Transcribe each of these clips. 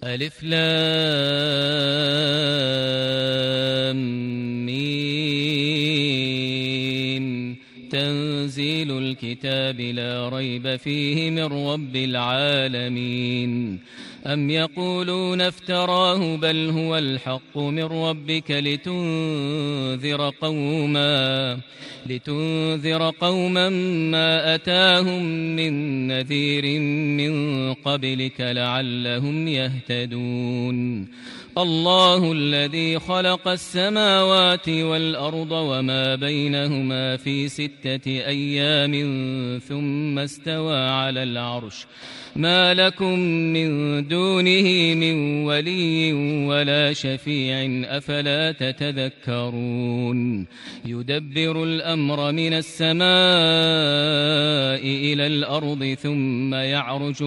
ألف لام ميم تنزيل الكتاب لا ريب فيه من رب العالمين. أم يقولون افتراه بل هو الحق من ربك لتنذر قوما ما أتاهم من نذير من قبلك لعلهم يهتدون. الله الذي خلق السماوات والأرض وما بينهما في 6 أيام ثم استوى على العرش ما لكم من دونه من ولي ولا شفيع أفلا تتذكرون. يدبر الأمر من السماء إلى الأرض ثم يعرج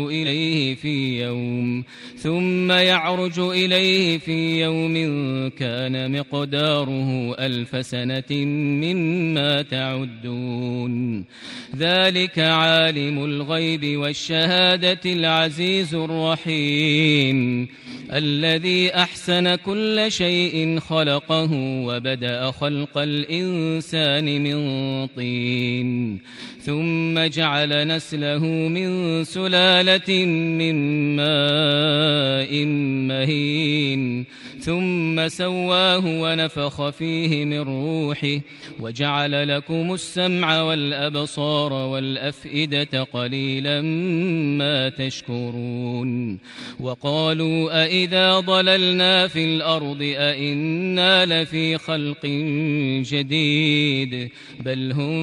إليه في يوم كان مقداره 1000 سنة مما تعدون. ذلك عالم الغيب والشهادة العزيز الرحيم الذي أحسن كل شيء خلقه وبدأ خلق الإنسان من طين ثم جعل نسله من سلالة من ماء مهين ثم سواه ونفخ فيه من روحه وجعل لكم السمع والأبصار والأفئدة قليلا ما تشكرون. وقالوا أإذا ضللنا في الأرض أإنا لفي خلق جديد بل هم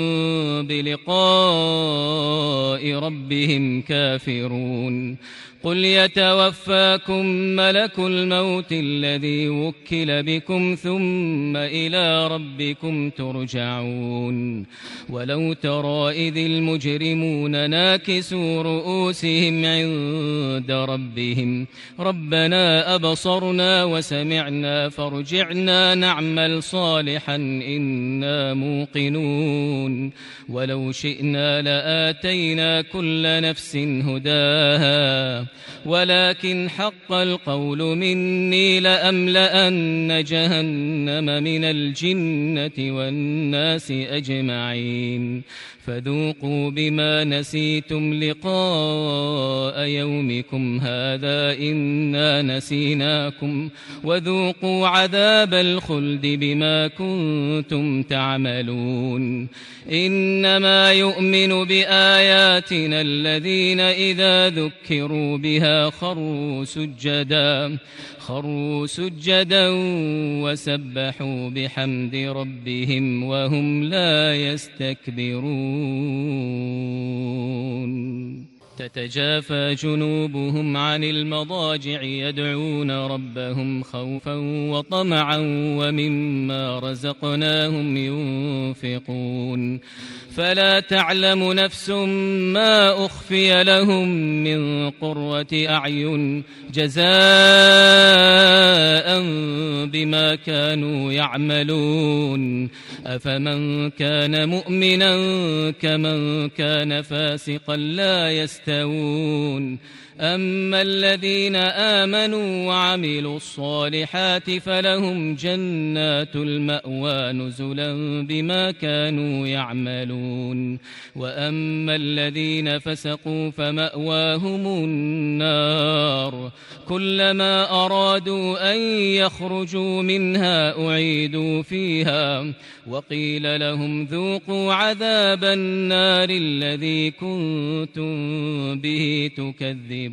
بلقاء ربهم كافرون. قل يتوفاكم ملك الموت الذي وكل بكم ثم إلى ربكم ترجعون. ولو ترى إذ المجرمون ناكسوا رؤوسهم عند ربهم ربنا أبصرنا وسمعنا فارجعنا نعمل صالحا إنا موقنون. ولو شئنا لآتينا كل نفس هداها ولكن حق القول مني لأملأن جهنم من الجنة والناس أجمعين. فذوقوا بما نسيتم لقاء يومكم هذا إنا نسيناكم وذوقوا عذاب الخلد بما كنتم تعملون. إنما يؤمن بآياتنا الذين إذا ذكروا بها خروا سجدا وسبحوا بحمد ربهم وهم لا يستكبرون. تتجافى جنوبهم عن المضاجع يدعون ربهم خوفا وطمعا ومما رزقناهم ينفقون. فلا تعلم نفس ما أخفي لهم من قرة أعين جزاء بما كانوا يعملون. أفمن كان مؤمنا كمن كان فاسقا لا يستوون. أما الذين آمنوا وعملوا الصالحات فلهم جنات المأوى نزلا بما كانوا يعملون. وأما الذين فسقوا فمأواهم النار كلما أرادوا أن يخرجوا منها أعيدوا فيها وقيل لهم ذوقوا عذاب النار الذي كنتم به تكذبون.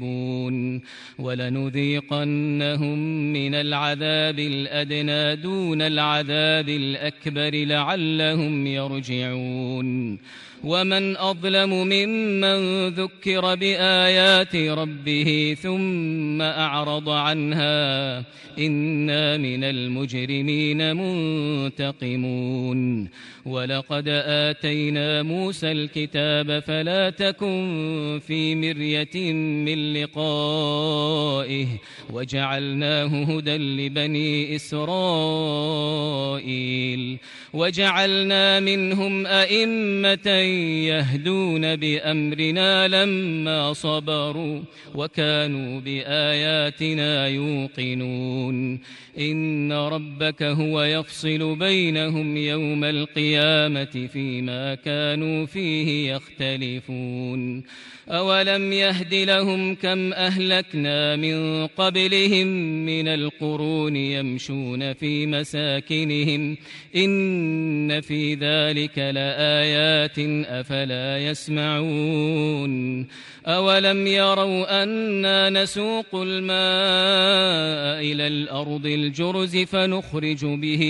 ولنذيقنهم من العذاب الأدنى دون العذاب الأكبر لعلهم يرجعون. ومن أظلم ممن ذكر بآيات ربه ثم أعرض عنها إنا من المجرمين منتقمون. ولقد آتينا موسى الكتاب فلا تكن في مرية من لقائه وجعلناه هدى لبني إسرائيل وجعلنا منهم أئمة يهدون بأمرنا لما صبروا وكانوا بآياتنا يوقنون إن ربك هو يفصل بينهم يوم القيامة فيما كانوا فيه يختلفون أولم يهد لهم كم أهلكنا من قبلهم من القرون يمشون في مساكنهم إن في ذلك لآيات أفلا يسمعون أولم يروا أنا نسوق الماء إلى الأرض الجرز فنخرج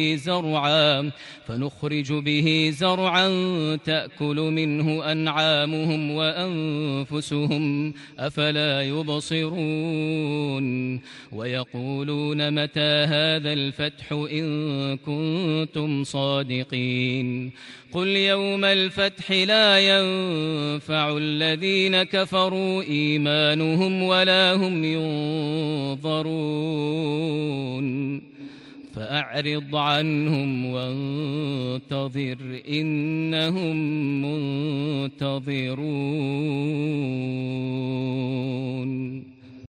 به زرعا تأكل منه أنعامهم وأنفسهم أفلا يبصرون ويقولون متى هذا الفتح إن كنتم صادقين قل يوم الفتح لا ينفع الذين كفروا إيمانهم ولا هم ينظرون فأعرض عنهم وانتظر إنهم منتظرون